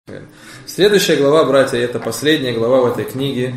Следующая глава, братья, это последняя глава в этой книге.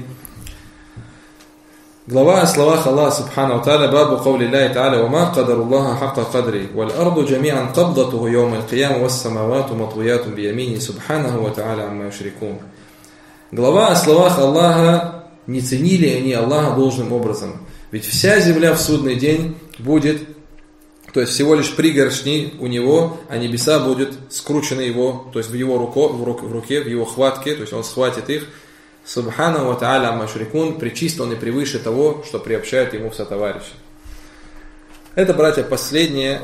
Глава о словах Аллаха Субхану ва Тааля, бабу каули Аллахи Тааля, ва ма кадаруллаха хакка кадри, валь арду джамиан кабдатуху йоум аль-киям, вас самавату матвияту биямини, Субханаху ва Тааля амма юшрикун. Глава о словах Аллаха, не ценили они Аллаха должным образом. Ведь вся земля в судный день будет, то есть всего лишь пригоршни у него, а небеса будут скручены его, то есть в его руке, в его хватке, то есть он схватит их. Субханаху ва Тааля амма юшрикун, пречист он и превыше того, что приобщает ему в сотоварища. Это, братья, последняя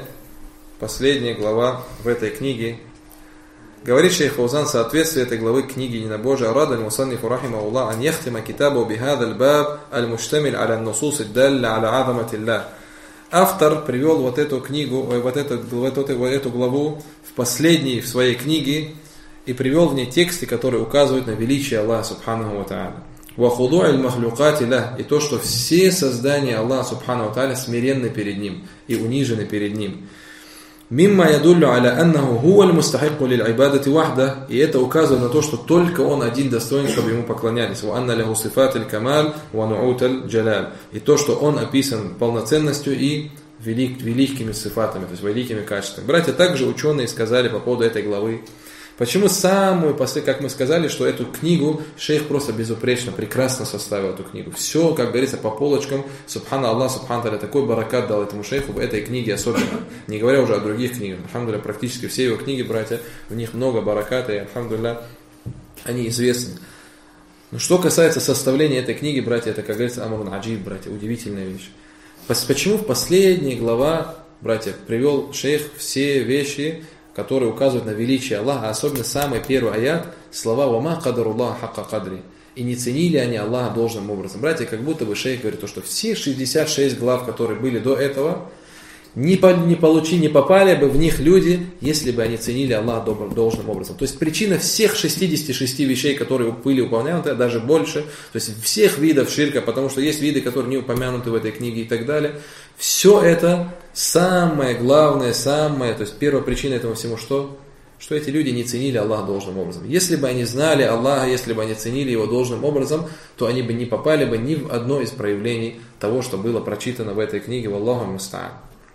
глава в этой книге. Говорит шейх Фаузан в соответствии этой главы книги Ненабожия: «Арада аль-мусаннифу рахимахуллах ан яхтима китабу бихада аль-баб аль-муштамиль аля нусус ад-далля аля азаматиллах». Автор привел вот эту книгу, вот эту главу в последней в своей книге и привел в ней тексты, которые указывают на величие Аллаха Субханаху ва Тааля. «Ва худу'у аль-махлюкати лах», и то, что все создания Аллаха Субханаху ва Тааля смиренны перед Ним и унижены перед Ним. «Мимма ядуллю аля аннаху хуа аль-мустахикку лиль-айбадати вахда», и это указывает на то, что только Он один достоин, чтобы Ему поклонялись. «Ва анна лаху сифат аль-камаль ва ну'ут аль-джалаль», и то, что Он описан полноценностью и великими сифатами, то есть великими качествами. Братья, также ученые сказали по поводу этой главы, почему как мы сказали, что эту книгу шейх просто безупречно, прекрасно составил эту книгу. Все, как говорится, по полочкам. Субхана Аллах, Субхана Таля, такой баракат дал этому шейху в этой книге особенно. Не говоря уже о других книгах. Альхамдулилля, практически все его книги, братья, в них много бараката, и альхамдулилля, они известны. Но что касается составления этой книги, братья, это, как говорится, амрун аджиб, братья, удивительная вещь. Почему в последней глава, братья, привел шейх все вещи, которые указывают на величие Аллаха, а особенно самый первый аят, слова «Ва ма кадаруллаха хакка кадри», и не ценили они Аллаха должным образом. Братья, как будто бы шейх говорит, что все 66 глав, которые были до этого, не попали бы в них люди, если бы они ценили Аллаха должным образом. То есть причина всех 66 вещей, которые были упомянуты, даже больше, то есть всех видов ширка, потому что есть виды, которые не упомянуты в этой книге и так далее. Все это самое главное, то есть первая причина этого всему, что эти люди не ценили Аллаха должным образом. Если бы они знали Аллаха, если бы они ценили Его должным образом, то они бы не попали бы ни в одно из проявлений того, что было прочитано в этой книге. Валлаху муста'ан.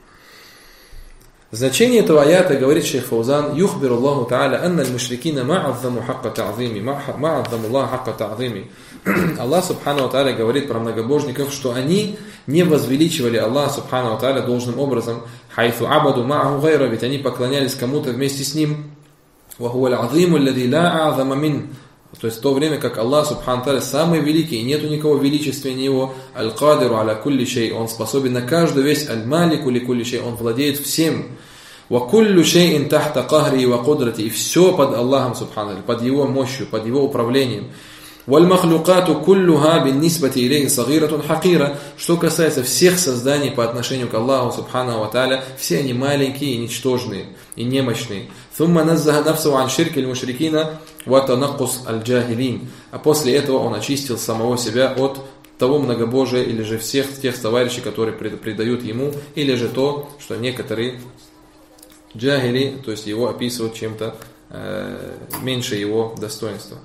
Значение этого аята, говорит шейх Фаузан: «Юхбиру Аллаху Та'аля анна аль-мушрикина ма'адзаму хакка та'зими, ма'адзаму Аллаха хакка та'зими». Аллах Субхану ва Тааля говорит про многобожников, что они не возвеличивали Аллаха Субхану ва Тааля должным образом, хайфу абаду ма'аху гайра, ведь они поклонялись кому-то вместе с ним. Ва хуа аль-азиму аллади ла а'зама мин, то есть в то время как Аллах Субхану ва Тааля самый великий, и нету никого величественнее Него, аль-кадиру аля кулли шей, Он способен на каждую вещь, аль-малику ли кулли шей, Он владеет всем. Ва куллю шейин тахта кахри ва кудрати, и все под Аллахом Субхану ва Тааля, под Его мощью, под Его управлением. وَالْمَخْلُقَاتُ كُلُّهَا بِالنِّسْبَةِ إِلَيْهِ صَغِيرَةٌ حَقِيرَةٌ. Что касается всех созданий по отношению к Аллаху Субхану ва Тааля, все они маленькие и ничтожные, и немощные. ثُمَّ نَزَّهَ نَفْسَهُ عَنْ شِرْكِ الْمُشْرِكِينَ وَتَنَقُّصِ الْجَاهِلِينَ. А после этого он очистил самого себя от того многобожия, или же всех тех товарищей, которые предают ему, или же то, что некоторые джахили, то есть его описывают чем-то меньше его достоинства.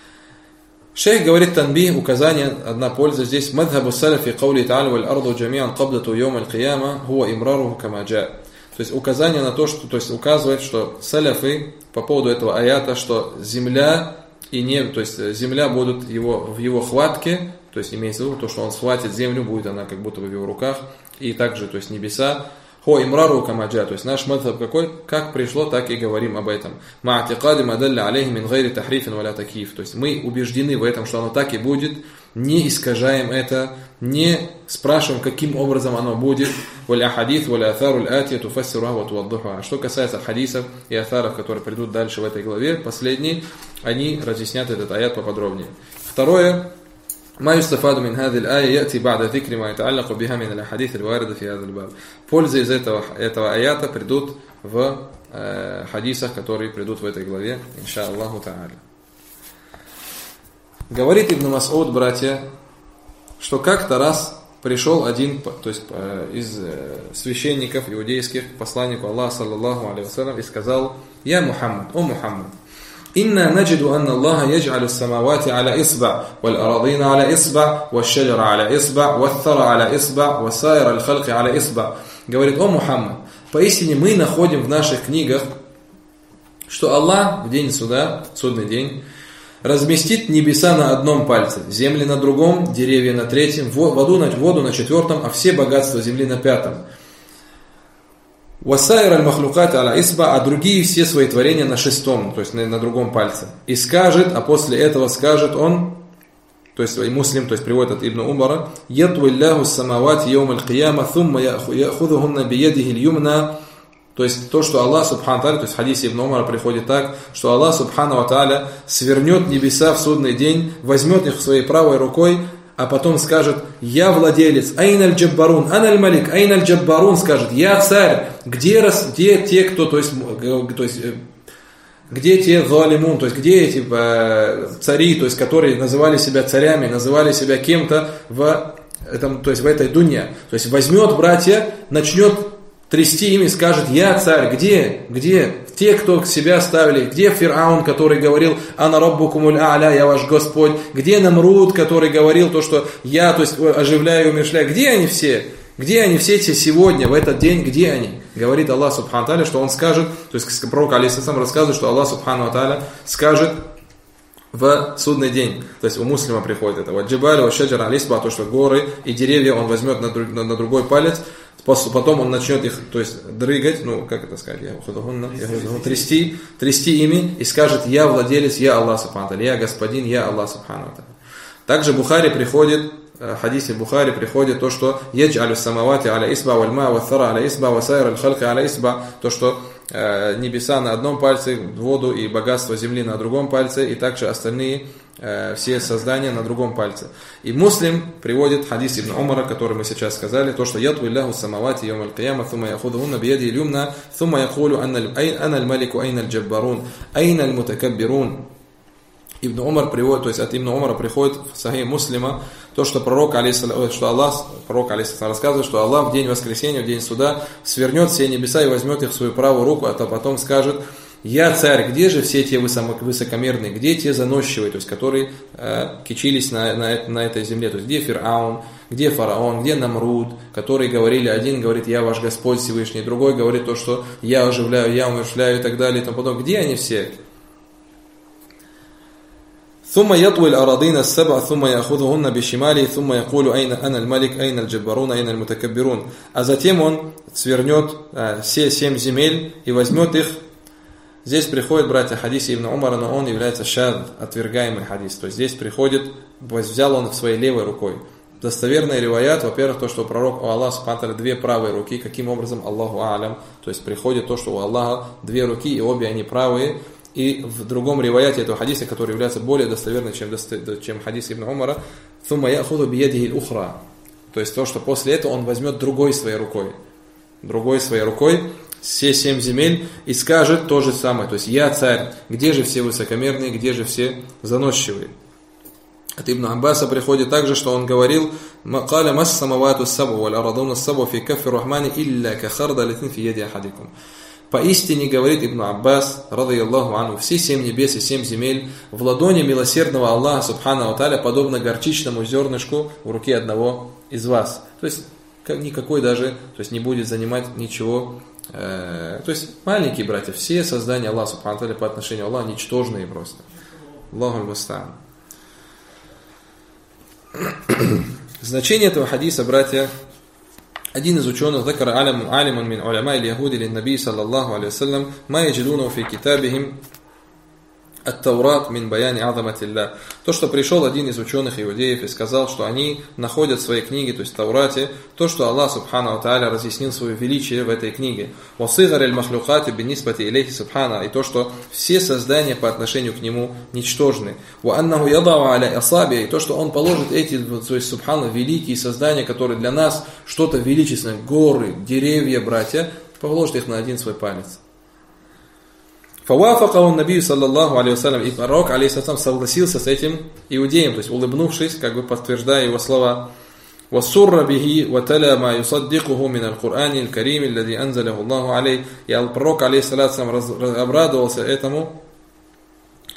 Шейх говорит: танбих, указание, одна польза здесь. Мадхабу салафи каули та'аля валь арду джамиан кабдату йом аль-кияма хуа имраруху кама джа. То есть указание на то, что, то есть указывает, что салафы по поводу этого аята, что земля и небо, то есть земля будут в его хватке, то есть имеется в виду то, что он схватит землю, будет она как будто бы в его руках, и также, то есть небеса. Хо имрару камаджа, то есть наш мадхаб какой? Как пришло, так и говорим об этом. Ма'атикади мадалля алейхи мин гайри тахрифин валя такиф. То есть мы убеждены в этом, что оно так и будет, не искажаем это, не спрашиваем, каким образом оно будет. Валя хадис, валя атару аль-атия туфассируха ва туаддухуха. Что касается хадисов и атаров, которые придут дальше в этой главе, последние, они разъяснят этот аят поподробнее. Второе. ما يستفاد من هذه الآية يأتي بعد ذكر ما يتعلق بها من الأحاديث الواردة في هذا الباب. Пользы из этого аята придут в хадисах, которые придут в этой главе, инша Аллаху Та'аля. Говорит Ибн Мас'уд, братья, что как-то раз пришел один, то есть из священников иудейских, к посланнику Аллаха, саллаллаху алейхи ва саллям, и сказал: «Я Мухаммад, о Мухаммад, «Инна наджиду анна Аллаха ядж'алю самавати аля исба, валь арадина аля исба, валь шаджара аля исба, валь thара аля исба, валь сайр аль халки аля исба». Говорит: «О Мухаммад, поистине мы находим в наших книгах, что Аллах в день суда, судный день, разместит небеса на одном пальце, земли на другом, деревья на третьем, воду на четвертом, а все богатства земли на пятом. Васайр аль-махлукат аля исба, а другие все свои творения на шестом, то есть на другом пальце. И скажет, а после этого скажет он, то есть муслим, то есть приводит от Ибн Умара: «Яту илляху самавати йоум аль-кияма, thumма яхудухунна биядихи ль-юмна». То есть то, что Аллах Субхану Тааля, то есть в хадисе Ибн Умара приходит так, что Аллах Субхану Тааля свернет небеса в судный день, возьмет их своей правой рукой, а потом скажет: «Я владелец, айн аль-джаббарун, ан аль-малик, айн аль-джаббарун», скажет: «Я царь, где те, кто, то есть где те залимун, то есть где эти цари, то есть которые называли себя царями, называли себя кем-то в этой дунья». То есть возьмет братья, начнет трясти ими, скажет: «Я царь, где те, кто себя ставили, где Фир'аун, который говорил: ана раббукумуль а'ля, я ваш Господь, где Намруд, который говорил то, что я, то есть оживляю и умерщвляю, где они все эти сегодня, в этот день, где они?» Говорит Аллах Субхану Тааля, что он скажет, то есть пророк алейхиссалям рассказывает, что Аллах Субхану Тааля скажет в судный день, то есть у муслима приходит это: «Вот джибаль, вот шаджар алисба», то, что горы и деревья он возьмет на другой палец, потом он начнет их, то есть дрыгать, трясти ими и скажет: «Я владелец, я Аллах Субхану Тааля, я господин, я Аллах Субхану Тааля». Также в Бухари приходит, в хадисе Бухари приходит то, что «Ядж'алю самавати аля исба, валь ма валь thara аля исба, ва сайр аль халки аля исба», то, что небеса на одном пальце, воду и богатство земли на другом пальце, и также остальные все создания на другом пальце. И Муслим приводит хадис Ибн Умара, который мы сейчас сказали, то, что «Яту илляху самавати йоум аль-кияма, thumma яхудухунна бияди иль-юмна, thumma якулю ана аль-малику, айна аль-джаббарун, айна аль-мутакаббирун». Ибн Умар приводит, то есть от Ибн Умара приходит в Сахих Муслима то, что пророк алейхиссалям рассказывает, что Аллах в день воскресения, в день суда свернет все небеса и возьмет их в свою правую руку, а то потом скажет: «Я царь, где же все те высокомерные, где те заносчивые, то есть которые кичились на этой земле, то есть где Фир'аун, где фараон, где Намруд, которые говорили, один говорит: я ваш Господь Всевышний, другой говорит то, что я оживляю, я умерщвляю и так далее, и тому подобное. Где они все?» ثم يطوي الأراضين السبع ثم يأخذهن بشماله ثم يقول أين أنا الملك أين الجبارون أين المتكبرون. А затем он свернет все 7 земель и возьмет их. Здесь приходит, братья, хадис Ибн Умара, но он является шад, отвергаемый хадис. То есть здесь приходит, взял он в своей левой рукой. Достоверный риваят, во-первых, то, что пророк у Аллаха Субхану Тааля две правые руки, каким образом Аллаху а'лям, то есть приходит то, что у Аллаха две руки и обе они правые. И в другом риваяте этого хадиса, который является более достоверным, чем хадис Ибн Умара, ثُمَّ يَأْخُذُ بِيَدِهِ الْأُخْرَى, то есть то, что после этого он возьмет другой своей рукой, все 7 земель и скажет то же самое, то есть «Я царь, где же все высокомерные, где же все заносчивые?» От Ибн Аббаса приходит также, что он говорил: «Мaqala мас самавату сабу валь арадуна сабу фи каффи рахмани илля ка хардалатин фи яди ахадикум». Поистине, говорит Ибн Аббас, радийаллаху анху, все 7 небес и 7 земель в ладони милосердного Аллаха Субхану ва Тааля подобно горчичному зернышку в руке одного из вас. То есть никакой даже, то есть не будет занимать ничего. То есть маленькие братья, все создания Аллаха Субхану ва Тааля по отношению к Аллаху ничтожные просто. Аллаху аль-муста'ан. Значение этого хадиса, братья. Один из ученых ذكر عالم من علماء اليهود للنبي صلى الله عليه وسلم ما يجدونه في كتابهم التوراة من بيان عظمة الله. То, что пришел один из ученых иудеев и сказал, что они находят в своей книге, то есть в Таурате, то, что Аллах Субхану ва Тааля разъяснил свое величие в этой книге. وَصِغَرِ الْمَخْلُقَاتِ بِالنِّسْبَةِ إِلَيْهِ سُبْحَانَهُ, и то, что все создания по отношению к нему ничтожны. وَأَنَّهُ يَضَعُ عَلَى أَصَابِعِهِ, и то, что он положит эти, то есть Субхану, великие создания, которые для нас что-то величественное, горы, деревья, братья, положит их на один свой палец. Фавафакаху набию саллаллаху алейхи вассалям, и пророк алейхиссалям согласился с этим иудеем, то есть улыбнувшись, как бы подтверждая его слова. وَسُرَّ بِهِ وَتَلَى مَا يُصَدِّقُهُ مِنَ الْقُرْآنِ الْكَرِيمِ الَّذِي أَنزَلَهُ اللَّهُ عَلَيْهِ. И пророк алейхиссалям обрадовался этому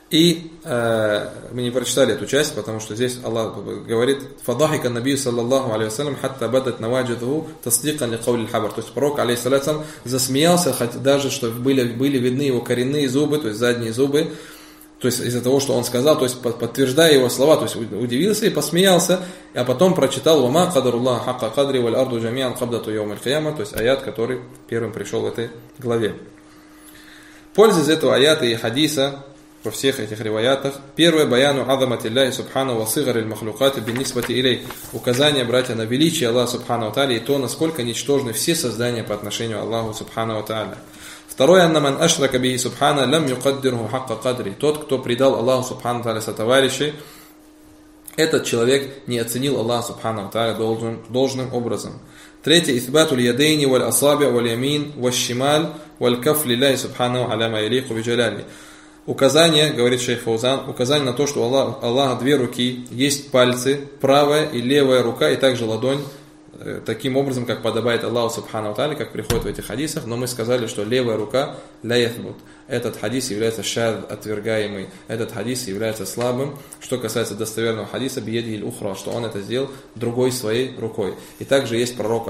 И мы не прочитали эту часть, потому что здесь Аллах говорит: «Фадахика набию саллаллаху алейхи вассалям хатта бадат наваджидху тасдикан ли каули хабар». То есть пророк алейхиссалям засмеялся, хотя даже что были видны его коренные зубы, то есть задние зубы, то есть из-за того, что он сказал, то есть подтверждая его слова, то есть удивился и посмеялся, а потом прочитал «Вама кадаруллаха хакка кадри валь арду джамиан кабдату йоумаль кияма», то есть аят, который первым пришел в этой главе. Польза из этого аята и хадиса во всех этих риваятах. Первое: баяну азаматилляхи субхану ва сигар аль-махлукати биннисбати илей. Указание, братья, на величие Аллаха субхану ва тааля и то, насколько ничтожны все создания по отношению к Аллаху субхану ва тааля. Второе: анна ман ашрака бихи субхана лам юкаддирху хакка кадри. Тот, кто предал Аллаху субхану ва тааля сотоварищей, этот человек не оценил Аллаха субхану ва тааля должным образом. Третье: исбатуль ядейни валь асаби валь ямин валь шималь валь каф лилляхи субхану аля ма ялику биджаляли. Указание, говорит шейх Фаузан, указание на то, что у Аллаха две руки, есть пальцы, правая и левая рука, и также ладонь, таким образом, как подобает Аллаху субхану ва тааля, как приходит в этих хадисах. Но мы сказали, что левая рука ля яхбут. Этот хадис является шад, отвергаемый. Этот хадис является слабым. Что касается достоверного хадиса, биеди иль ухра, что он это сделал другой своей рукой. И также есть пророк,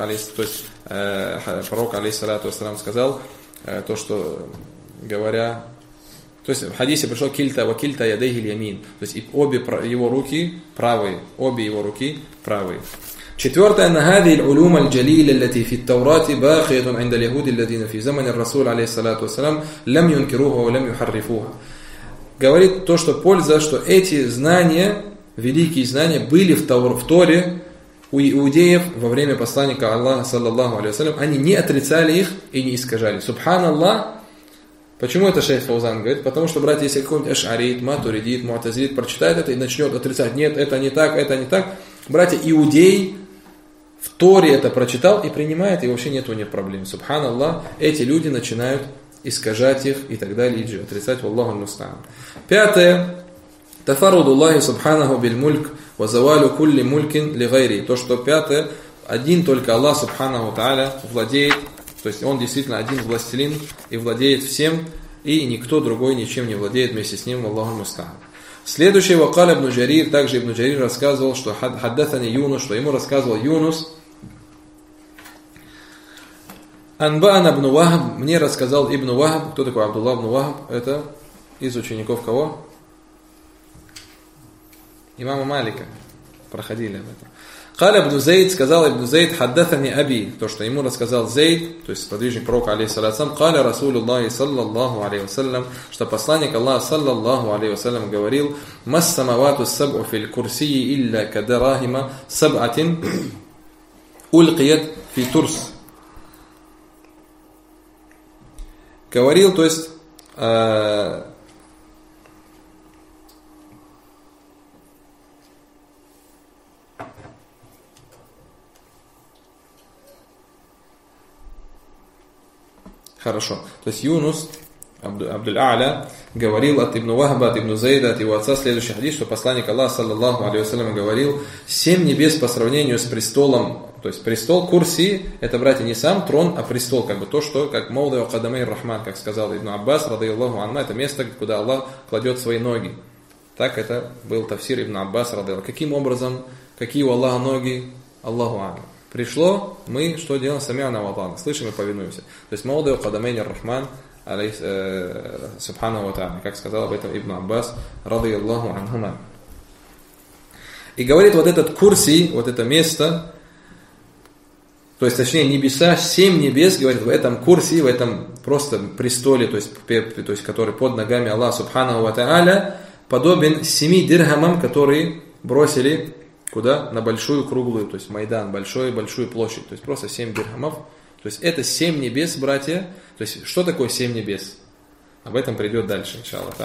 пророк алейхиссалату вассалам сказал, то, что говоря, то есть в хадисе пришло кильта ва кильта ядейхи ямин, то есть обе его руки правые, обе его руки правые. Четвертое: на хади аль-улум аль-джалила التي في التوراة باقية عند اليهود الذين في زمن الرسول عليه الصلاة والسلام لم ينكروها ولم يحرفوها. Говорит то, что польза, что эти знания, великие знания, были в Торе у иудеев во время посланника Аллаха саллаллаху алейхи вассалям, они не отрицали их и не искажали. Субханаллах. Почему это шейх Фаузан говорит? Потому что, братья, если какой-нибудь ашарит, матуридит, муатазилит прочитает это и начнет отрицать: нет, это не так, это не так. Братья, иудей в Торе это прочитал и принимает, и вообще нет у них проблем. Субханаллах, эти люди начинают искажать их и так далее, и отрицать. Валлаху аль-муста'ан. Пятое: тафарудуллахи субханаху биль мульк ва завалю кулли мулькин ли гайри. То, что пятое: один только Аллах субханаху тааля владеет. То есть он действительно один властелин и владеет всем, и никто другой ничем не владеет вместе с ним. Аллаху муста'ан. Следующее: вакал ибн Джарир, также ибн Джарир рассказывал, что хаддатани Юнус, что ему рассказывал Юнус. Анба'ана ибн Вахб, мне рассказал ибн Вахб. Кто такой Абдуллах ибн Вахб? Это из учеников кого? Имама Малика. Проходили об этом. Каля ибн Зейд, сказал ибн Зейд, хаддатани аби, то, что ему рассказал Зейд, то есть сподвижник пророка алейхиссалям, каля Расулуллахи саллаллаху алейхи вассалям, что посланник Аллаха саллаллаху алейхи вассалям говорил: мас самавату саб'у фил курсии илля кадарахима саб'атин улькият фи турс. Говорил, то есть хорошо. То есть Юнус Абдуль-А'ля говорил от Ибн Вахба, от Ибн Зейда, от его отца следующий хадис, что посланник Аллаха саллаллаху алейхи вассалям говорил: 7 небес по сравнению с престолом, то есть престол курси, это, братья, не сам трон, а престол, как бы то, что, как Маудай Кадамей Рахман, как сказал Ибн Аббас, радайаллаху анху, это место, куда Аллах кладет свои ноги. Так это был тафсир Ибн Аббас, радайаллаху. Каким образом, какие у Аллаха ноги? Аллаху анху. Пришло, мы что делаем? Сами'на ва атa'на. Слышим и повинуемся. То есть Маудай Кадамей Рахман, субхану ва тааля, как сказал об этом Ибн Аббас, радайаллаху анхума. И говорит, вот этот курси, вот это место, то есть, точнее, небеса, 7 небес, говорит, в этом курсе, в этом просто престоле, то есть который под ногами Аллаха субхану ва тааля, подобен 7 дирхамам, которые бросили куда? На большую круглую, то есть майдан, большую площадь, то есть просто 7 дирхамов. То есть это 7 небес, братья. То есть что такое 7 небес? Об этом придет дальше, иншаллах.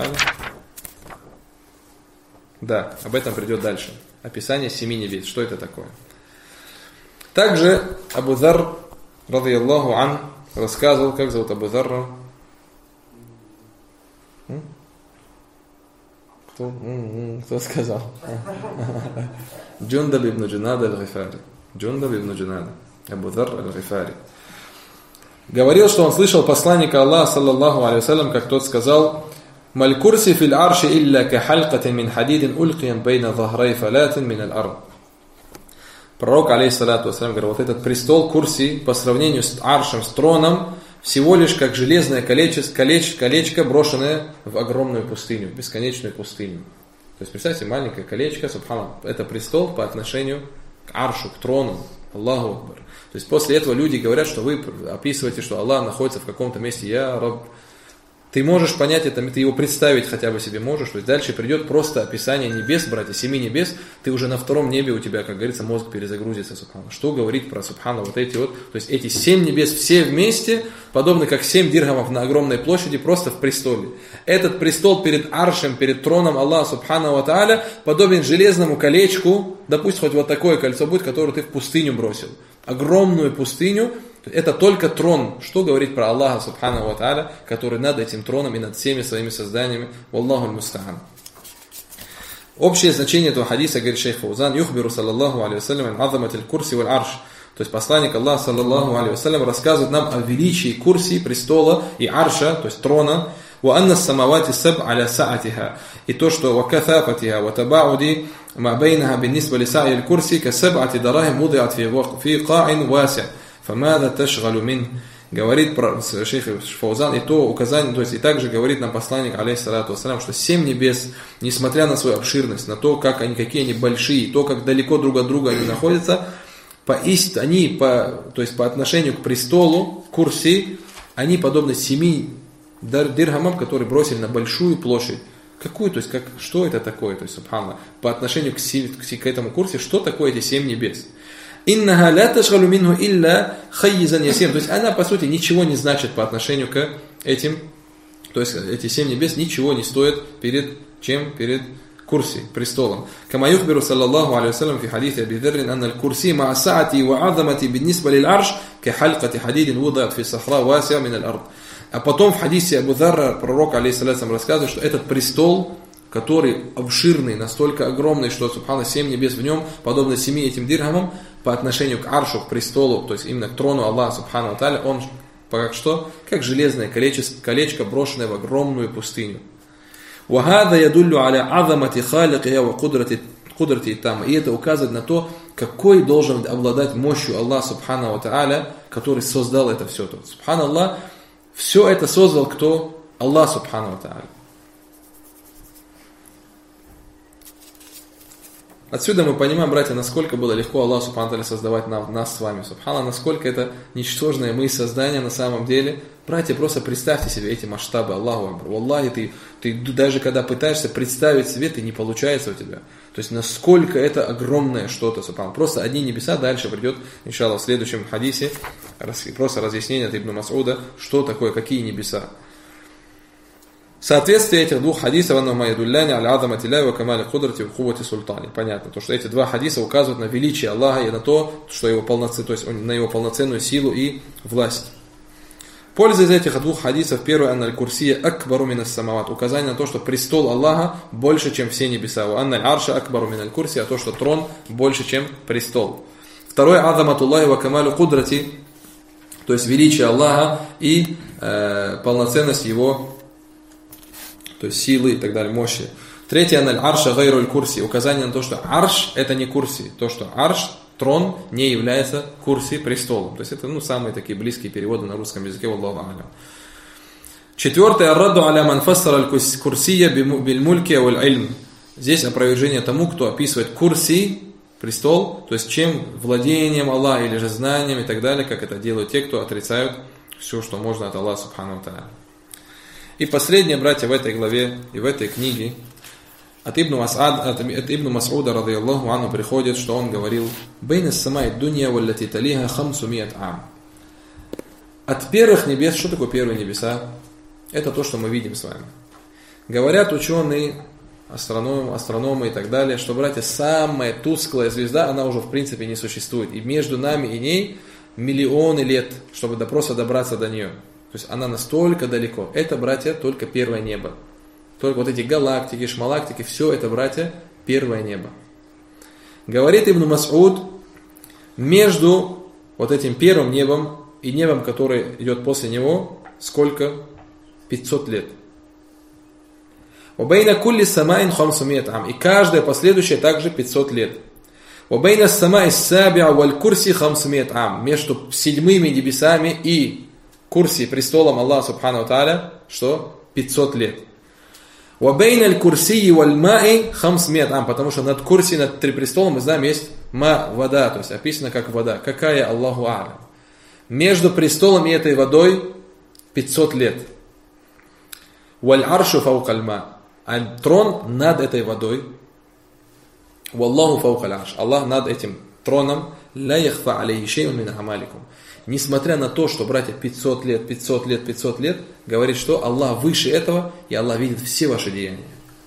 Да, об этом придет дальше. Описание 7 небес. Что это такое? Также Абу Зар, радийаллаху ан, рассказывал, как зовут Абу Зарра? Кто сказал? Джундаб ибн Джунада аль-Гифари. Джундаб ибн Джунада. Абу Зар аль-Гифари. Говорил, что он слышал посланника Аллаха, саллаллаху алейхи вассалям, как тот сказал: Маль курси фил арши илля ка халькатин мин хадидин улькиян бейна захрай фалятин мин аль-ард. Пророк, алейхиссалату вассалям, говорит, вот этот престол курси по сравнению с аршем, с троном, всего лишь как железное колечко, брошенное в огромную пустыню, в бесконечную пустыню. То есть, представьте, маленькое колечко, субханаллах, это престол по отношению к аршу, к трону, Аллаху Акбар. То есть, после этого люди говорят, что вы описываете, что Аллах находится в каком-то месте, я Рабб. Ты можешь понять это, ты его представить хотя бы себе можешь. То есть дальше придет просто описание небес, братья, 7 небес. Ты уже на втором небе, у тебя, как говорится, мозг перезагрузится, субхана. Что говорить про субхана, вот эти вот. То есть эти 7 небес все вместе, подобно как 7 дирхамов на огромной площади, просто в престоле. Этот престол перед аршем, перед троном Аллаха субхана ва тааля, подобен железному колечку, допустим, хоть вот такое кольцо будет, которое ты в пустыню бросил. Огромную пустыню. Это только трон. Что говорить про Аллаха субхана ва тааля, который над этим троном и над всеми своими созданиями. Валлаху аль-муста'ан. Общее значение этого хадиса, говорит шейх Фаузан, юхбиру саллаллаху алейхи вассалям азамат аль-курси валь-арш. То есть посланник Аллаха саллаллаху алейхи вассалям рассказывает нам о величии курси, престола и арша, то есть трона. وأن السماوات السبع على سعتها. И то, что وكثافتها وتباعد ما بينها بالنسبة لسعي الكرسي كسبعة دراهم وضعت في قاع واسع. فماذا تشغل منه. Говорит про шейх Фаузан, и то указание, то есть и также говорит нам посланник, алейхиссалату вассалям, что 7 небес, несмотря на свою обширность, на то, какие они большие, то, как далеко друг от друга они находятся, то есть по отношению к престолу, курси, они подобны 7 дирхамам, которые бросили на большую площадь. Какую, то есть, что это такое, то есть, субханаллах, по отношению к этому курсе, что такое эти 7 небес? Иннаха ла ташгалу минху илля хаййизан ясир. То есть она по сути ничего не значит по отношению к этим, то есть эти 7 небес ничего не стоят перед курси, престолом. Кама юхбиру саллаллаху алейхи вассалям фи хадисе Аби Дзаррин анна аль-курси ма саати ва азамати бинисба лил-арш ка халькати хадидин вудат фи сахра васиа мин аль-ард. А потом в хадисе Абу Дзарра пророк алейхиссалям рассказывает, что этот престол, который обширный, настолько огромный, что, субхана, 7 небес в нем, подобно 7 этим дирхамам, по отношению к аршу, к престолу, то есть именно к трону Аллаха, субхана тааля, он как железное колечко, брошенное в огромную пустыню. وَهَذَا يَدُلُّ عَلَى عَظَمَةِ خَالِقِهَا وَقُدْرَتِهِ تَامَّةِ. И это указывает на то, какой должен обладать мощью Аллах, субхана ва тааля, который создал это все. Субханаллах, все это создал кто? Аллах, субхана ва тааля. Отсюда мы понимаем, братья, насколько было легко Аллаху субхану ва тааля создавать нас с вами. Субхана, насколько это ничтожное мы создание на самом деле. Братья, просто представьте себе эти масштабы. Аллаху акбар. Валлахи, ты даже когда пытаешься представить себе, ты не получается у тебя. То есть насколько это огромное что-то, субхана. Просто одни небеса, дальше придет, иншаллах, в следующем хадисе, просто разъяснение от Ибн Мас'уда, что такое, какие небеса. Соответствие этих двух хадисов, понятно, то, что эти два хадиса указывают на величие Аллаха и на то, что его то есть на его полноценную силу и власть. Польза из этих двух хадисов: первое, анна аль-курсия акбару мин ас-самават, указание на то, что престол Аллаха больше, чем все небеса. Анна аль-арша акбару мин аль-курсия, то, что трон больше, чем престол. Второе, азаматуллахи ва камалю кудрати, то есть величие Аллаха и полноценность его, то есть силы и так далее, мощи. Третье, аналь арша гайру аль-курси, указание на то, что арш это не курси, то, что арш, трон, не является курси, престолом. То есть это самые такие близкие переводы на русском языке, валлаху а'лям. Четвертое, аррадду аля ман фассара аль-курсия биль-мульки валь-ильм. Здесь опровержение тому, кто описывает курси, престол, то есть чем владением Аллаха или же знанием и так далее, как это делают те, кто отрицают все, что можно от Аллаха субхану ва тааля. И последнее, братья, в этой главе и в этой книге от Ибн Мас'уда радийаллаху анху приходит, что он говорил: «Бейна самай дунья валлати талиха хамсумият ам». От первых небес, что такое первые небеса? Это то, что мы видим с вами. Говорят ученые, астрономы и так далее, что, братья, самая тусклая звезда, она уже в принципе не существует. И между нами и ней миллионы лет, чтобы просто добраться до нее. То есть она настолько далеко. Это, братья, только первое небо. Только вот эти галактики, шмалактики, все это, братья, первое небо. Говорит Ибн Мас'уд, между вот этим первым небом и небом, которое идет после него, сколько? 500 лет. وَبَيْنَ كُلِّ سَمَاءٍ 500 عام. И каждая последующая также 500 лет. وَبَيْنَ السَّمَاءِ السَّابِعَ وَالْكُرْسِ 500 عام. Между седьмыми небесами и курси, престолом Аллаха Субхану Тааля, что? 500 лет. وَبَيْنَ الْكُرْسِيِّ وَالْمَاءِ 500 عام. Потому что над курси, над престолом, мы знаем, есть ма, вода, то есть описано как вода. Какая Аллаху а'лам. Между престолом и этой водой 500 лет. وَالْعَرْشُ فَوْقَ الْمَاءِ. А трон над этой водой. وَاللَّهُ فَوْقَ الْعَرْشِ. Аллах над этим троном. لَا يَخْفَى عَلَيْهِ شَيْءٌ مِنْ أَعْمَالِكُمْ. Несмотря на то, что, братья, 500 лет, 500 лет, 500 лет, говорит, что Аллах выше этого, и Аллах видит все ваши деяния.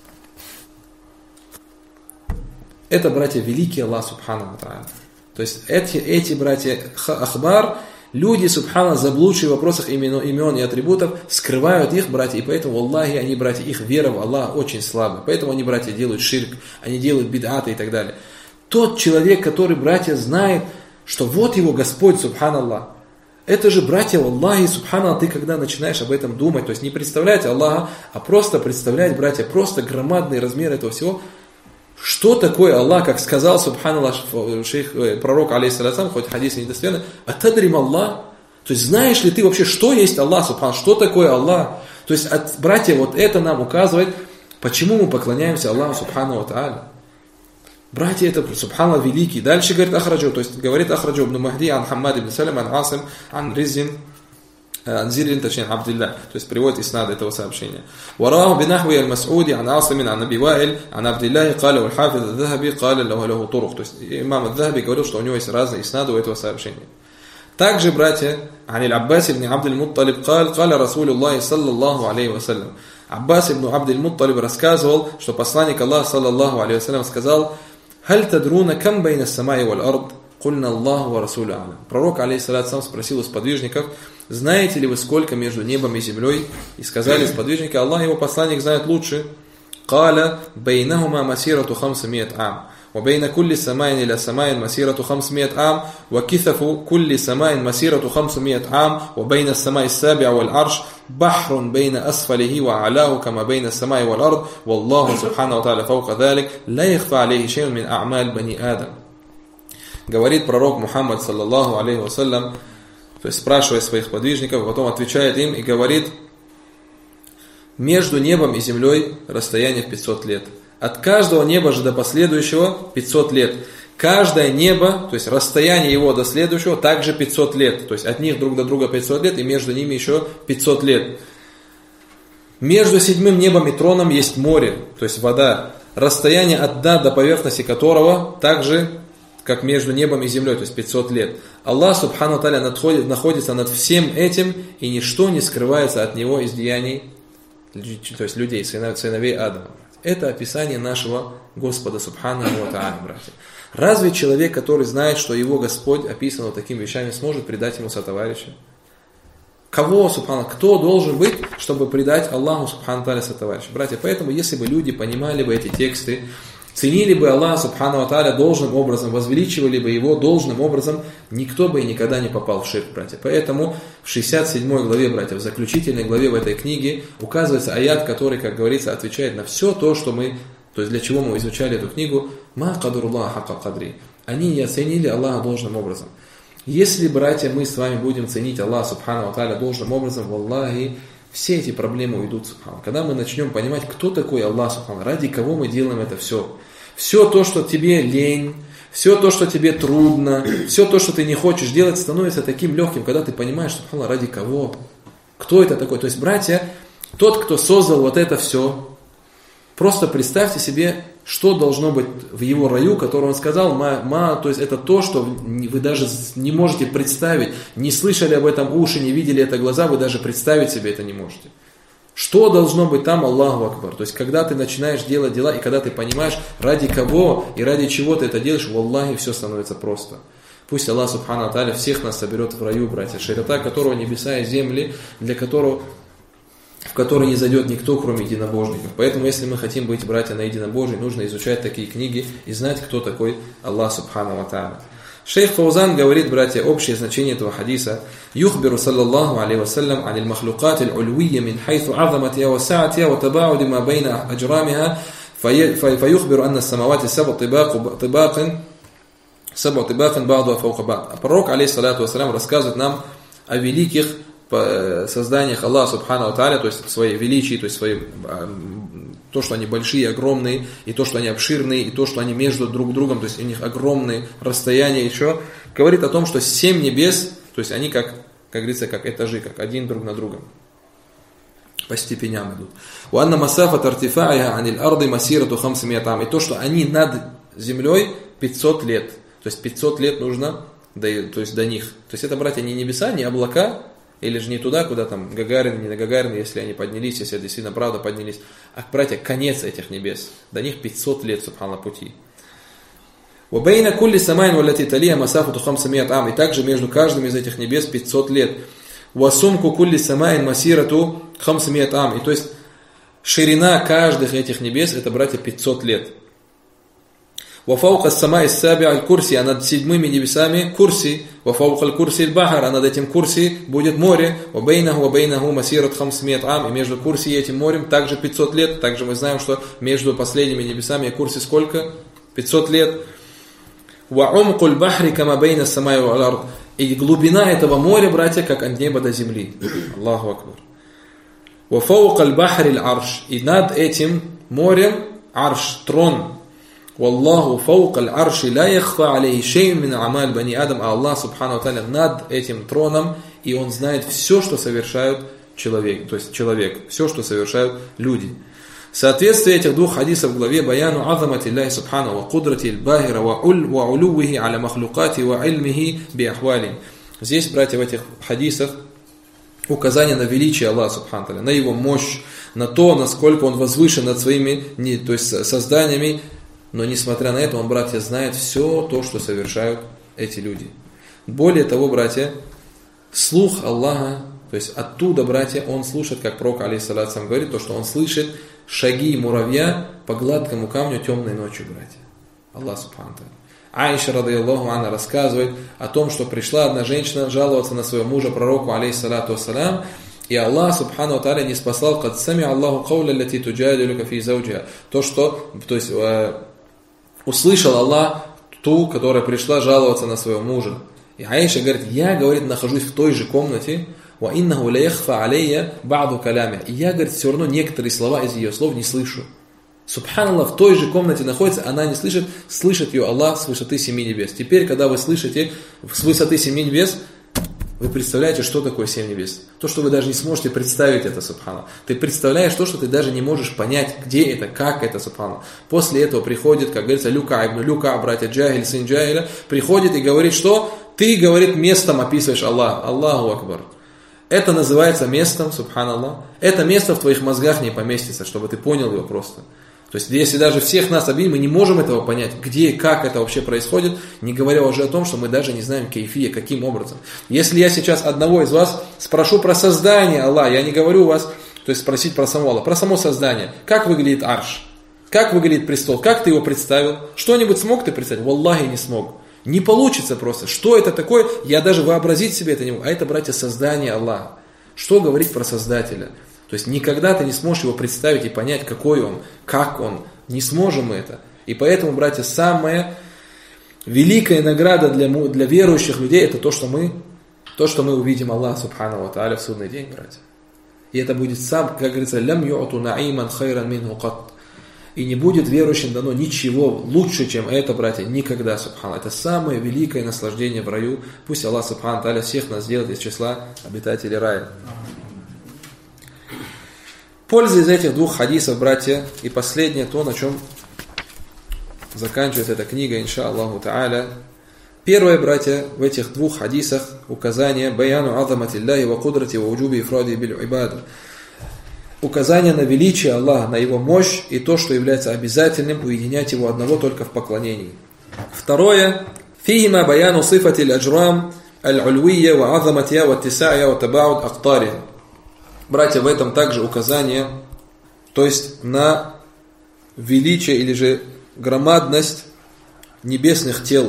Это, братья, великий Аллах Субхану ва Тааля. То есть эти братья ахбар, люди, субхана, заблудшие в вопросах имен и атрибутов, скрывают их, братья, и поэтому, Аллахи, они, братья, их вера в Аллаха очень слабая. Поэтому они, братья, делают ширк, они делают бид'аты и так далее. Тот человек, который, братья, знает, что вот его Господь, субханаллах, это же, братья, Аллахи, субханаллах, ты когда начинаешь об этом думать, то есть не представлять Аллаха, а просто представлять, братья, просто громадный размер этого всего. Что такое Аллах, как сказал, субханаллах, пророк, алейхиссалям, хоть хадис недостоверный, атадрим Аллах, то есть знаешь ли ты вообще, что есть Аллах, субханаллах, что такое Аллах? То есть, братья, вот это нам указывает, почему мы поклоняемся Аллаху, субхану ва тааля. Братья, это, субханаллах, великий. Дальше говорит Ахраджу, то есть говорит Ахраджу ибн Махди, ан Хаммад ибн Салям, ан Асим, ан Ризин, Анзирин, точнее, Абдилля, то есть приводит иснад этого сообщения. Вараху бинахви аль-Мас'уди, ан Асимин, ан Аби Ваиль, ан Абдилляхи, каля уль-Хафид аль-Захаби, каля лаху турух. То есть имам аль-Захаби говорил, что у него есть разные иснады у этого сообщения. Также, братья, ан Аббас ибн Абдиль-Мутталиб, каля Расулуллахи, саллаллаху алейхи вассалям. Аббас ибн Абдиль-Мутталиб рассказывал, что посланник Аллаха, саллаллаху алейхи вассалям, сказал: «Халь тадруна кам байна ас-самаи валь-ард, кульна Аллаху ва расулю алям». Пророк, алейхиссалям, спросил у сподвижников: знаете ли вы, сколько между небом и землей? И сказали сподвижники: Аллах и его посланник знают лучше. «Каля бейнахума масирату 500 ам, ва бейна кулли самаин иля самаин масирату 500 ам, ва китафу кулли самаин масирату 500 ам, ва бейна самай сабиа валь арш, бахрун бейна асфалихи ва аляху, кама бейна самай валь ард, ва Аллаху субхану ва тааля фаука далик, ла яхфа алейхи шейун мин а'маль бани Адам». Говорит пророк Мухаммад, саллаллаху алейхи вассалям, то есть спрашивает своих подвижников, потом отвечает им и говорит: между небом и землей расстояние в 500 лет. От каждого неба же до последующего 500 лет. Каждое небо, то есть расстояние его до следующего, также 500 лет. То есть от них друг до друга 500 лет, и между ними еще 500 лет. Между седьмым небом и троном есть море, то есть вода. Расстояние от дна до поверхности которого также как между небом и землей, то есть 500 лет. Аллах, субхану тааля, находится над всем этим, и ничто не скрывается от него из деяний, то есть людей, сыновей Адама. Это описание нашего Господа, субхану тааля, братья. Разве человек, который знает, что его Господь описан вот такими вещами, сможет предать ему сотоварища? Кого, субхану, кто должен быть, чтобы предать Аллаху, субхану тааля, сотоварища? Братья, поэтому, если бы люди понимали бы эти тексты, ценили бы Аллаха, субхану ва тааля, должным образом, возвеличивали бы его должным образом, никто бы и никогда не попал в ширк, братья. Поэтому в 67 главе, братья, в заключительной главе в этой книге указывается аят, который, как говорится, отвечает на все то, что мы, то есть для чего мы изучали эту книгу. «Ма кадруллаха хакка кадри». Они не оценили Аллаха должным образом. Если, братья, мы с вами будем ценить Аллаха, субхану ва тааля, должным образом, валлахи, все эти проблемы уйдут, субхану. Когда мы начнем понимать, кто такой Аллах, субхану, ради кого мы делаем это все. Все то, что тебе лень, все то, что тебе трудно, все то, что ты не хочешь делать, становится таким легким, когда ты понимаешь, субхану, ради кого. Кто это такой? То есть, братья, тот, кто создал вот это все, просто представьте себе, что должно быть в его раю, который он сказал, то есть это то, что вы даже не можете представить, не слышали об этом уши, не видели это глаза, вы даже представить себе это не можете. Что должно быть там, Аллаху Акбар? То есть, когда ты начинаешь делать дела, и когда ты понимаешь, ради кого и ради чего ты это делаешь, валлахи, все становится просто. Пусть Аллах, субхану ва тааля, всех нас соберет в раю, братья, широта которого небеса и земли, в который не зайдет никто, кроме единобожников. Поэтому, если мы хотим быть, братья, на единобожии, нужно изучать такие книги и знать, кто такой Аллах, субхану ва тааля. Шейх Фаузан говорит, братья, общее значение этого хадиса. Юхбиру саллаллаху алейхи вассалям анил махлукат аль-ульвия мин хайфу азаматия ва саатия ва табауди ма байна аджрамиха фаюхбиру анна самавати саб'у тибакан ба'духа фаука ба'д. Пророк, алейхиссалату вассалям, рассказывает нам о великих созданиях Аллаха субхану ва тааля, то есть своей величии, то есть то, что они большие, огромные, и то, что они обширные, и то, что они между друг другом, то есть у них огромные расстояния еще, говорит о том, что 7 небес, то есть они как говорится, как этажи, как один друг на другом. По степеням идут. وَأَنَّ مَسَافَةَ ارْتِفَاعِهَا عَنِ الْأَرْضِ مَسِيرَةُ 500 عام. И то, что они над землей 500 лет. То есть 500 лет нужно то есть до них. То есть это, братья, не небеса, не облака, или же не туда, куда там Гагарин, не на Гагарин, если они поднялись, если действительно правда поднялись. А, братья, конец этих небес. До них 500 лет, субхана, пути. وَبَيْنَ كُلِّ سَمَاءٍ وَالَّتِي تَلِيهَا مَسَافَةُ 500 عام. И также между каждым из этих небес 500 лет. وَسُمْكُ كُلِّ سَمَاءٍ مَسِيرَةُ 500 عام. И то есть ширина каждых этих небес, это, братья, 500 лет. وَفَوْقَ السَّمَاءِ السَّابِعِ الْكُرْسِي. А над 7 небесами курси. وَفَوْقَ الْكُرْسِي الْبَحْرِ. А над этим курси будет море. وَبَيْنَهُ مَسِيرَةُ 500 عام. И между курси и этим морем также 500 лет. Также мы знаем, что между последними небесами и курси сколько? 500 лет. وَعُمْقُ الْبَحْرِ كَمَا بَيْنَ السَّمَاءِ وَالْأَرْضِ. И глубина этого моря, братья, как от неба до земли. Аллаху акбар. وَفَوْقَ الْبَحْرِ الْعَرْشِ. И над этим морем арш, трон. وَاللَّهُ فَوْقَ الْعَرْشِ لَا يَخْفَى عَلَيْهِ شَيْءٌ مِنْ أَعْمَالِ بَنِي آدَمَ. А Аллах, субхану ва тааля, над этим троном, и Он знает все, что совершают человек, то есть человек, все, что совершают люди. Соответствие этих двух хадисов в главе «Баяну азамати Аллахи субхану ва кудрати аль-бахира ва улувихи аля махлукати ва ильмихи би ахвали». Здесь, братья, в этих хадисах указание на величие Аллаха субхану ва тааля, на Его мощь, на то, насколько Он возвышен над своими, то есть созданиями, но несмотря на это, Он, братья, знает все то, что совершают эти люди. Более того, братья, слух Аллаха, то есть оттуда, братья, Он слушает, как пророк, алейхиссалату вассалям, говорит, то, что Он слышит шаги муравья по гладкому камню темной ночью, братья. Аллах субхану ва тааля. Аиша, радийаллаху анха, рассказывает о том, что пришла одна женщина жаловаться на своего мужа, пророку, алейхиссалату вассалям, и Аллах субхану ва тааля не спасал, «Кад сами Аллаху кауля лати туджадилука фи зауджиха». То есть услышал Аллах ту, которая пришла жаловаться на своего мужа. И Аиша говорит, я, говорит, нахожусь в той же комнате, وَإِنَّهُ لَيَخْفَى عَلَيَّ بَعْضُ كَلَامِهِ. И я, говорит, все равно некоторые слова из ее слов не слышу. Субханаллах, в той же комнате находится, она не слышит, слышит ее Аллах с высоты 7 небес. Теперь, когда вы слышите с высоты 7 небес, вы представляете, что такое 7 небес. То, что вы даже не сможете представить это, субханаллах. Ты представляешь то, что ты даже не можешь понять, где это, как это, субханаллах. После этого приходит, как говорится, Люка, братья Джахиль, сын Джахиля, приходит и говорит, что ты, говорит, местом описываешь Аллах. Аллаху акбар. Это называется местом, субханаллах. Это место в твоих мозгах не поместится, чтобы ты понял его просто. То есть, если даже всех нас объединить, мы не можем этого понять, где и как это вообще происходит, не говоря уже о том, что мы даже не знаем кейфия, каким образом. Если я сейчас одного из вас спрошу про создание Аллаха, я не говорю вас, то есть спросить про самого Аллаха, про само создание. Как выглядит арш? Как выглядит престол? Как ты его представил? Что-нибудь смог ты представить? Валлахи, не смог. Не получится просто. Что это такое? Я даже вообразить себе это не могу. А это, братья, создание Аллаха. Что говорить про Создателя? То есть никогда ты не сможешь его представить и понять, какой он, как он. Не сможем мы это. И поэтому, братья, самая великая награда для верующих людей, это то, что мы увидим Аллаха субхану ва тааля в судный день, братья. И это будет сам, как говорится, лям ю'ту на'иман хайран минху кат. И не будет верующим дано ничего лучше, чем это, братья, никогда, субхану. Это самое великое наслаждение в раю. Пусть Аллах, субхану ва тааля, всех нас сделает из числа обитателей рая. Польза из этих двух хадисов, братья, и последнее, то, на чем заканчивается эта книга, инша Аллаху тааля. Первое, братья, в этих двух хадисах указание «Баяну азамати Аллахи ва кудрати ва уджуби ифради биль ибада». Указание на величие Аллаха, на Его мощь и то, что является обязательным уединять Его одного только в поклонении. Второе. Фихима баяну сифати аль-аджрам аль-ульвия ва азаматия ва тисая ва табауд актария. Братья, в этом также указание, то есть на величие или же громадность небесных тел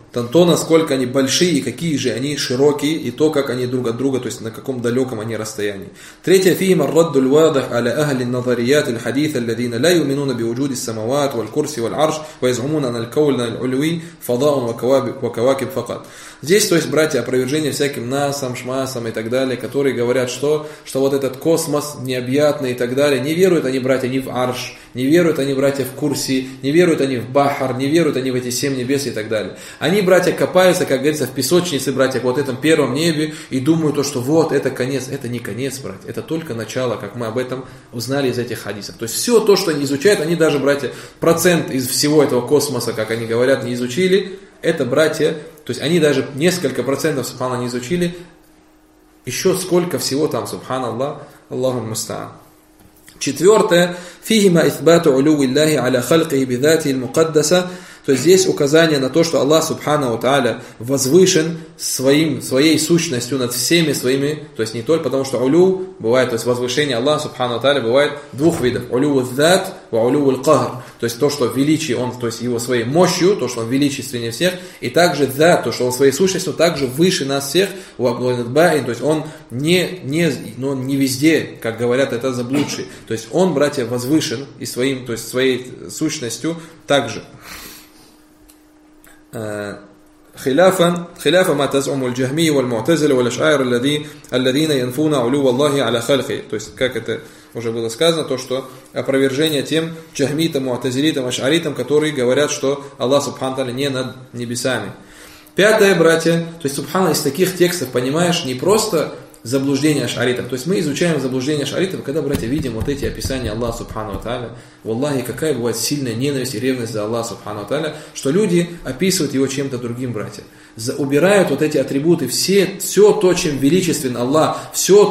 то, насколько они большие и какие же они широкие, и то, как они друг от друга, то есть на каком далеком они расстоянии. Третье, фихим ар-радду аль-вадих аля ахли ан-назарият аль-хадith алладина ла юминуна биуджуди ас-самават валь-курси валь-арш ва язумуна аль-каулна аль-улви фадаун ва кавакиб факат. Здесь, то есть, братья, опровержение всяким насам, шмасам и так далее, которые говорят, что вот этот космос необъятный и так далее. Не веруют они, братья, ни в арш, не веруют они, братья, в курси, не веруют они в бахар, не веруют они в эти 7 небес и так далее. Они, братья, копаются, как говорится, в песочнице, братья, вот этом первом небе и думают, то, что вот, это конец. Это не конец, братья, это только начало, как мы об этом узнали из этих хадисов. То есть, все то, что они изучают, они даже, братья, процент из всего этого космоса, как они говорят, не изучили. Это, братья, то есть они даже несколько процентов, субхана, не изучили, еще сколько всего там, субханаллах, Аллаху муста'ан. Четвертое, фихима исбату улуви Аллахи аля халкихи бидати аль-мукаддаса, то есть здесь указание на то, что Аллах субхану ва тааля возвышен своей сущностью над всеми своими, то есть не только, потому что улю бывает, то есть возвышение Аллаха субхану ва тааля бывает двух видов, улю аль-зат ва улю аль-кахр, то есть то, что величие он, то есть его своей мощью, то, что он величественнее всех, и также зат, то, что он своей сущностью также выше нас всех, то есть он не везде, как говорят, это заблудший, то есть он, братья, возвышен и то есть своей сущностью также. خلاف ما تزعم الجهمي والمعتزلة والأشاعرة الذين ينفون علو الله على خلقه. То есть, как это уже было сказано, то, что опровержение тем джахмитам, му'тазилитам, аш'аритам, которые говорят, что Аллах субхану тааля не над небесами. Пятое, братья, то есть, субхана, из таких текстов, понимаешь, не просто заблуждение аш'аритов. То есть мы изучаем заблуждение аш'аритов, когда, братья, видим вот эти описания Аллаха субхану ва тааля. Валлахи, какая бывает сильная ненависть и ревность за Аллаха субхану ва тааля, что люди описывают его чем-то другим, братья. Убирают вот эти атрибуты, все то, чем величествен Аллах, все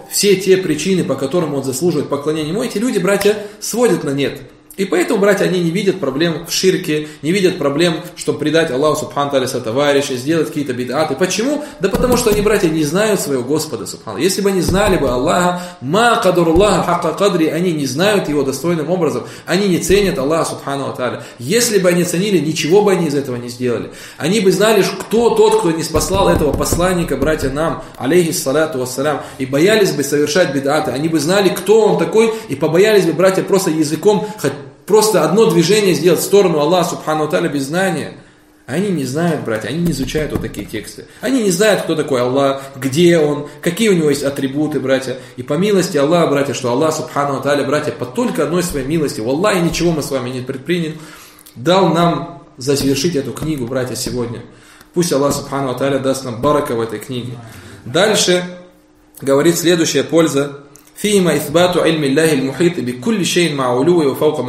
те причины, по которым он заслуживает поклонения ему, эти люди, братья, сводят на нет. И поэтому, братья, они не видят проблем в ширке, не видят проблем, чтобы предать Аллаху субхану тааля сотоварища, сделать какие-то бид'аты. Почему? Да потому что они, братья, не знают своего Господа субхану. Если бы они знали бы Аллаха, ма кадаруллаха хакка кадри, они не знают его достойным образом, они не ценят Аллаха субхану тааля. Если бы они ценили, ничего бы они из этого не сделали. Они бы знали, кто тот, кто не спаслал этого посланника, братья, нам, алейхиссалату вассалям, и боялись бы совершать бид'аты. Они бы знали, кто он такой, и побоялись бы, братья, просто языком просто одно движение сделать в сторону Аллаха субхану тааля без знания. Они не знают, братья, они не изучают вот такие тексты. Они не знают, кто такой Аллах, где Он, какие у него есть атрибуты, братья. И по милости Аллаха, братья, что Аллах субхану тааля, братья, по только одной своей милости, валлахи, ничего мы с вами не предприняли, дал нам завершить эту книгу, братья, сегодня. Пусть Аллах субхану тааля даст нам барака в этой книге. Дальше говорит следующая польза. فيما إثبات علم الله المحيط بكل شيء مع علوه وفوق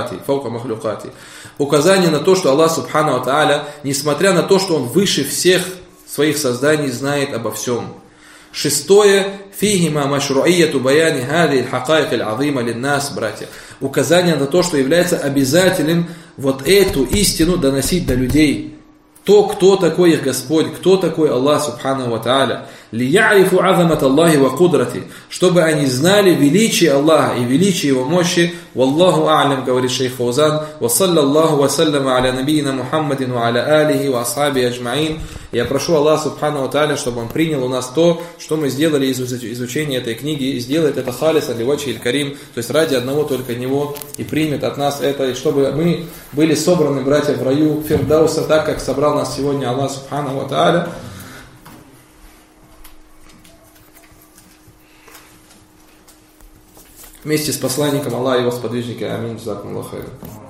مخلوقاته. Указание на то, что Аллах субхану ва тааля, несмотря на то, что Он выше всех своих созданий, знает обо всем. Шестое, фихима машру'iяту баяни хади аль-хакаик аль-азима лин-нас, братья. Указание на то, что является обязательным вот эту истину доносить до людей. То, кто такой их Господь, кто такой Аллах субхану ва тааля. لِيَعْرِفُ عَظَمَةَ اللَّهِ وَقُدْرَتِهِ, чтобы они знали величие Аллаха и величие Его мощи. Валлаху а'лям, говорит шейх Фаузан. Ва саллаллаху ва саллама аля набийна Мухаммадин ва аля алихи ва асхаби аджмаин. Я прошу Аллаха субхану ва тааля, чтобы Он принял у нас то, что мы сделали из изучения этой книги, и сделает это халисан ли вачхи аль-карим, то есть ради одного только Него, и примет от нас это, и чтобы мы были собраны, братья, в раю Фирдауса, так как собрал нас сегодня Аллах субхану ва тааля. Вместе с посланником Аллаха и его сподвижниками. Аминь. Джазакумуллаху хайран.